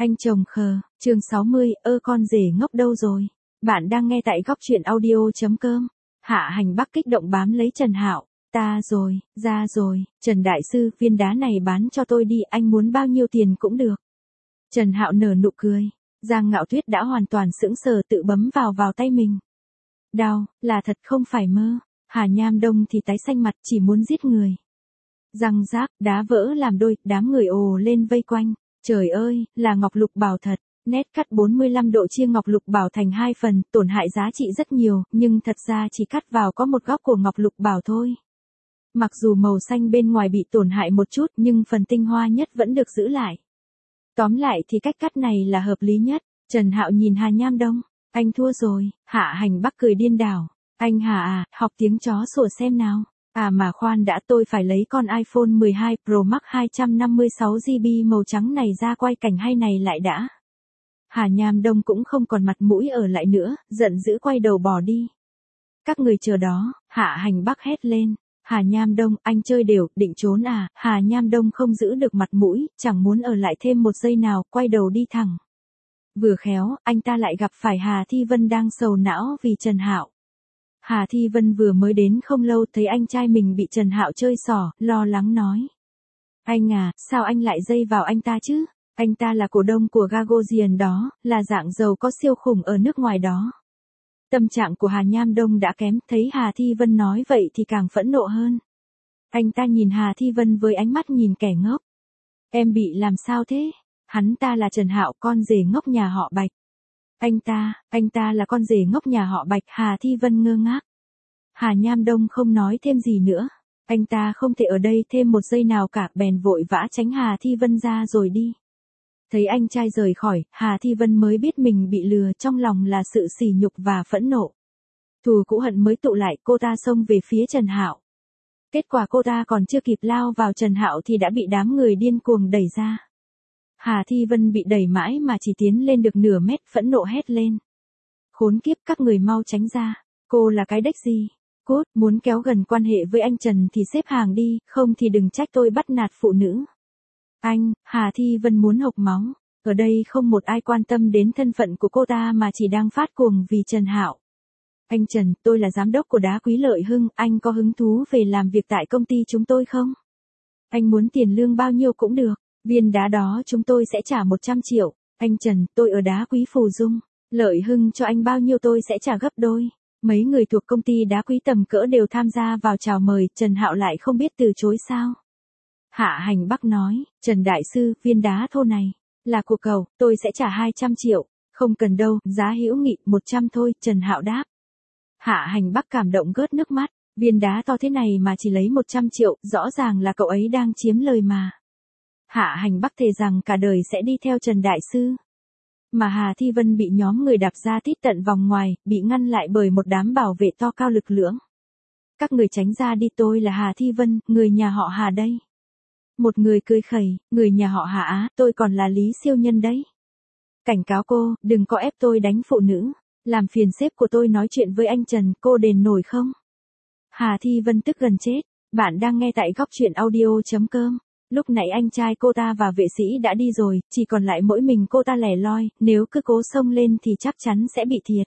Anh chồng khờ, chương 60, con rể ngốc đâu rồi? Bạn đang nghe tại góc truyện audio.com. Hạ Hành Bắc kích động bám lấy Trần Hạo. Ta rồi, ra rồi, Trần Đại Sư, viên đá này bán cho tôi đi, anh muốn bao nhiêu tiền cũng được. Trần Hạo nở nụ cười. Giang Ngạo Tuyết đã hoàn toàn sững sờ tự bấm vào tay mình. Đau, là thật không phải mơ. Hà Nham Đông thì tái xanh mặt chỉ muốn giết người. Răng rác, đá vỡ làm đôi, đám người ồ lên vây quanh. Trời ơi, là ngọc lục bảo thật. Nét cắt 45 độ chia ngọc lục bảo thành 2 phần, tổn hại giá trị rất nhiều, nhưng thật ra chỉ cắt vào có một góc của ngọc lục bảo thôi. Mặc dù màu xanh bên ngoài bị tổn hại một chút nhưng phần tinh hoa nhất vẫn được giữ lại. Tóm lại thì cách cắt này là hợp lý nhất. Trần Hạo nhìn Hà Nham Đông. Anh thua rồi. Hạ Hành Bắc cười điên đảo. Anh Hà à, học tiếng chó sủa xem nào. À mà khoan đã, tôi phải lấy con iPhone 12 Pro Max 256GB màu trắng này ra quay cảnh hay này lại đã. Hà Nham Đông cũng không còn mặt mũi ở lại nữa, giận dữ quay đầu bỏ đi. Các người chờ đó, Hạ Hành Bắc hét lên. Hà Nham Đông, anh chơi đều, định trốn à? Hà Nham Đông không giữ được mặt mũi, chẳng muốn ở lại thêm một giây nào, quay đầu đi thẳng. Vừa khéo, anh ta lại gặp phải Hà Thi Vân đang sầu não vì Trần Hạo. Hà Thi Vân vừa mới đến không lâu thấy anh trai mình bị Trần Hạo chơi xỏ, lo lắng nói. Anh à, sao anh lại dây vào anh ta chứ? Anh ta là cổ đông của Gagosian đó, là dạng giàu có siêu khủng ở nước ngoài đó. Tâm trạng của Hà Nham Đông đã kém, thấy Hà Thi Vân nói vậy thì càng phẫn nộ hơn. Anh ta nhìn Hà Thi Vân với ánh mắt nhìn kẻ ngốc. Em bị làm sao thế? Hắn ta là Trần Hạo, con rể ngốc nhà họ Bạch. Anh ta là con rể ngốc nhà họ Bạch. Hà Thi Vân ngơ ngác. Hà Nham Đông không nói thêm gì nữa. Anh ta không thể ở đây thêm một giây nào cả, bèn vội vã tránh Hà Thi Vân ra rồi đi. Thấy anh trai rời khỏi, Hà Thi Vân mới biết mình bị lừa, trong lòng là sự sỉ nhục và phẫn nộ. Thù cũ hận mới tụ lại, cô ta xông về phía Trần Hạo. Kết quả cô ta còn chưa kịp lao vào Trần Hạo thì đã bị đám người điên cuồng đẩy ra. Hà Thi Vân bị đẩy mãi mà chỉ tiến lên được nửa mét, phẫn nộ hét lên. Khốn kiếp, các người mau tránh ra, cô là cái đếch gì? Cốt, muốn kéo gần quan hệ với anh Trần thì xếp hàng đi, không thì đừng trách tôi bắt nạt phụ nữ. Anh, Hà Thi Vân muốn hộc máu. Ở đây không một ai quan tâm đến thân phận của cô ta mà chỉ đang phát cuồng vì Trần Hạo. Anh Trần, tôi là giám đốc của Đá Quý Lợi Hưng, anh có hứng thú về làm việc tại công ty chúng tôi không? Anh muốn tiền lương bao nhiêu cũng được, viên đá đó chúng tôi sẽ trả 100 triệu. Anh Trần, tôi ở Đá Quý Phù Dung, Lợi Hưng cho anh bao nhiêu tôi sẽ trả gấp đôi. Mấy người thuộc công ty Đá Quý tầm cỡ đều tham gia vào chào mời, Trần Hạo lại không biết từ chối sao? Hạ Hành Bắc nói, Trần Đại Sư, viên đá thô này là của cậu, tôi sẽ trả 200 triệu, không cần đâu, giá hữu nghị, 100 thôi, Trần Hạo đáp. Hạ Hành Bắc cảm động gớt nước mắt, viên đá to thế này mà chỉ lấy 100 triệu, rõ ràng là cậu ấy đang chiếm lời mà. Hạ Hành Bắc thề rằng cả đời sẽ đi theo Trần Đại Sư. Mà Hà Thi Vân bị nhóm người đạp ra tít tận vòng ngoài, bị ngăn lại bởi một đám bảo vệ to cao lực lưỡng. Các người tránh ra đi, tôi là Hà Thi Vân, người nhà họ Hà đây. Một người cười khẩy, người nhà họ Hà á, tôi còn là Lý Siêu Nhân đấy. Cảnh cáo cô, đừng có ép tôi đánh phụ nữ, làm phiền sếp của tôi nói chuyện với anh Trần, cô đền nổi không? Hà Thi Vân tức gần chết, bạn đang nghe tại góc truyện audio.com. Lúc nãy anh trai cô ta và vệ sĩ đã đi rồi, chỉ còn lại mỗi mình cô ta lẻ loi, nếu cứ cố xông lên thì chắc chắn sẽ bị thiệt.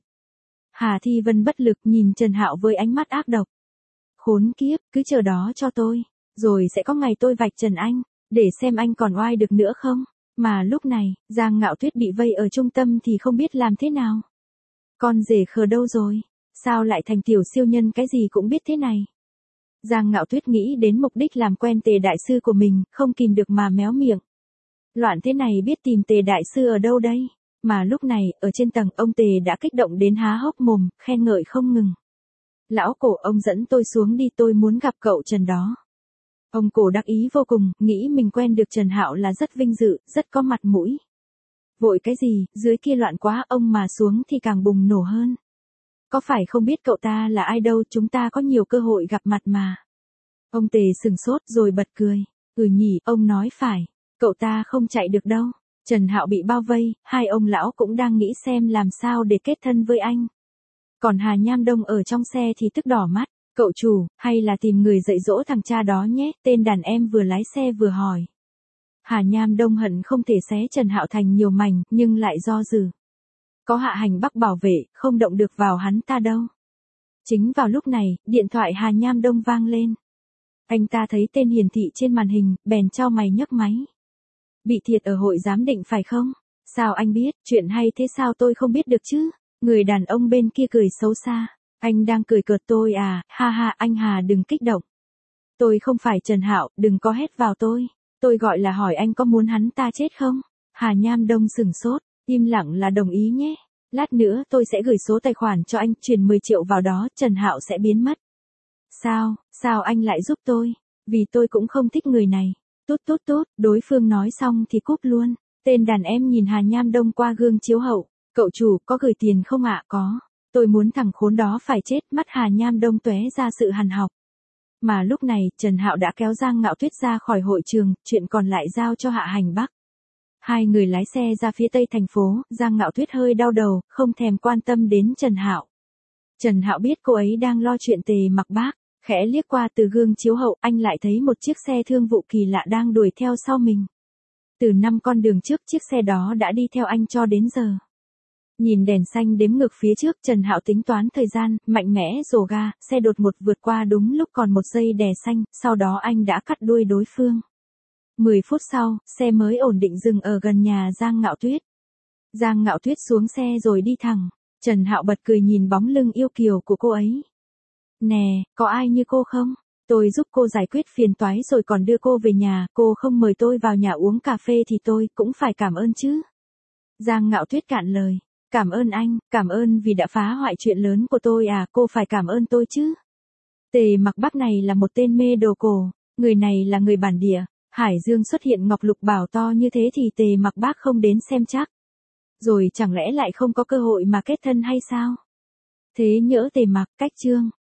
Hà Thi Vân bất lực nhìn Trần Hạo với ánh mắt ác độc. Khốn kiếp, cứ chờ đó cho tôi. Rồi sẽ có ngày tôi vạch trần anh, để xem anh còn oai được nữa không. Mà lúc này, Giang Ngạo Tuyết bị vây ở trung tâm thì không biết làm thế nào. Con rể khờ đâu rồi? Sao lại thành tiểu siêu nhân cái gì cũng biết thế này? Giang Ngạo Tuyết nghĩ đến mục đích làm quen Tề Đại Sư của mình, không kìm được mà méo miệng. Loạn thế này biết tìm Tề Đại Sư ở đâu đây? Mà lúc này, ở trên tầng, ông Tề đã kích động đến há hốc mồm, khen ngợi không ngừng. Lão Cổ, ông dẫn tôi xuống đi, tôi muốn gặp cậu Trần đó. Ông Cổ đắc ý vô cùng, nghĩ mình quen được Trần Hạo là rất vinh dự, rất có mặt mũi. Vội cái gì, dưới kia loạn quá, ông mà xuống thì càng bùng nổ hơn. Có phải không biết cậu ta là ai đâu, chúng ta có nhiều cơ hội gặp mặt mà. Ông Tề sừng sốt rồi bật cười. Nhỉ, ông nói phải, cậu ta không chạy được đâu. Trần Hạo bị bao vây, hai ông lão cũng đang nghĩ xem làm sao để kết thân với anh. Còn Hà Nham Đông ở trong xe thì tức đỏ mắt. Cậu chủ, hay là tìm người dạy dỗ thằng cha đó nhé, tên đàn em vừa lái xe vừa hỏi. Hà Nham Đông hận không thể xé Trần Hạo thành nhiều mảnh, nhưng lại do dự. Có Hạ Hành Bắc bảo vệ, không động được vào hắn ta đâu. Chính vào lúc này, điện thoại Hà Nham Đông vang lên. Anh ta thấy tên hiển thị trên màn hình, bèn chau mày nhấc máy. Bị thiệt ở hội giám định phải không? Sao anh biết, chuyện hay thế sao tôi không biết được chứ? Người đàn ông bên kia cười xấu xa. Anh đang cười cợt tôi à, ha ha, anh Hà đừng kích động. Tôi không phải Trần Hạo, đừng có hét vào tôi. Tôi gọi là hỏi anh có muốn hắn ta chết không? Hà Nham Đông sửng sốt, im lặng là đồng ý nhé. Lát nữa tôi sẽ gửi số tài khoản cho anh, chuyển 10 triệu vào đó, Trần Hạo sẽ biến mất. Sao anh lại giúp tôi? Vì tôi cũng không thích người này. Tốt, đối phương nói xong thì cúp luôn. Tên đàn em nhìn Hà Nham Đông qua gương chiếu hậu. Cậu chủ, có gửi tiền không ạ? Có. Tôi muốn thằng khốn đó phải chết. Mắt Hà Nham Đông tóe ra sự hằn học. Mà lúc này, Trần Hạo đã kéo Giang Ngạo Tuyết ra khỏi hội trường, chuyện còn lại giao cho Hạ Hành Bắc. Hai người lái xe ra phía tây thành phố, Giang Ngạo Tuyết hơi đau đầu, không thèm quan tâm đến Trần Hạo. Trần Hạo biết cô ấy đang lo chuyện Tề Mặc Bác, khẽ liếc qua từ gương chiếu hậu, anh lại thấy một chiếc xe thương vụ kỳ lạ đang đuổi theo sau mình. Từ 5 con đường trước, chiếc xe đó đã đi theo anh cho đến giờ. Nhìn đèn xanh đếm ngược phía trước, Trần Hạo tính toán thời gian, mạnh mẽ rồ ga, xe đột ngột vượt qua đúng lúc còn 1 giây đè xanh, sau đó anh đã cắt đuôi đối phương. 10 phút sau, xe mới ổn định dừng ở gần nhà Giang Ngạo Tuyết. Giang Ngạo Tuyết xuống xe rồi đi thẳng. Trần Hạo bật cười nhìn bóng lưng yêu kiều của cô ấy. Nè, có ai như cô không? Tôi giúp cô giải quyết phiền toái rồi còn đưa cô về nhà, cô không mời tôi vào nhà uống cà phê thì tôi cũng phải cảm ơn chứ. Giang Ngạo Tuyết cạn lời. Cảm ơn anh, cảm ơn vì đã phá hoại chuyện lớn của tôi à, cô phải cảm ơn tôi chứ. Tề Mặc Bắc này là một tên mê đồ cổ, người này là người bản địa. Hải Dương xuất hiện ngọc lục bảo to như thế thì Tề Mặc Bắc không đến xem chắc. Rồi chẳng lẽ lại không có cơ hội mà kết thân hay sao? Thế nhỡ Tề Mặc, cách chương.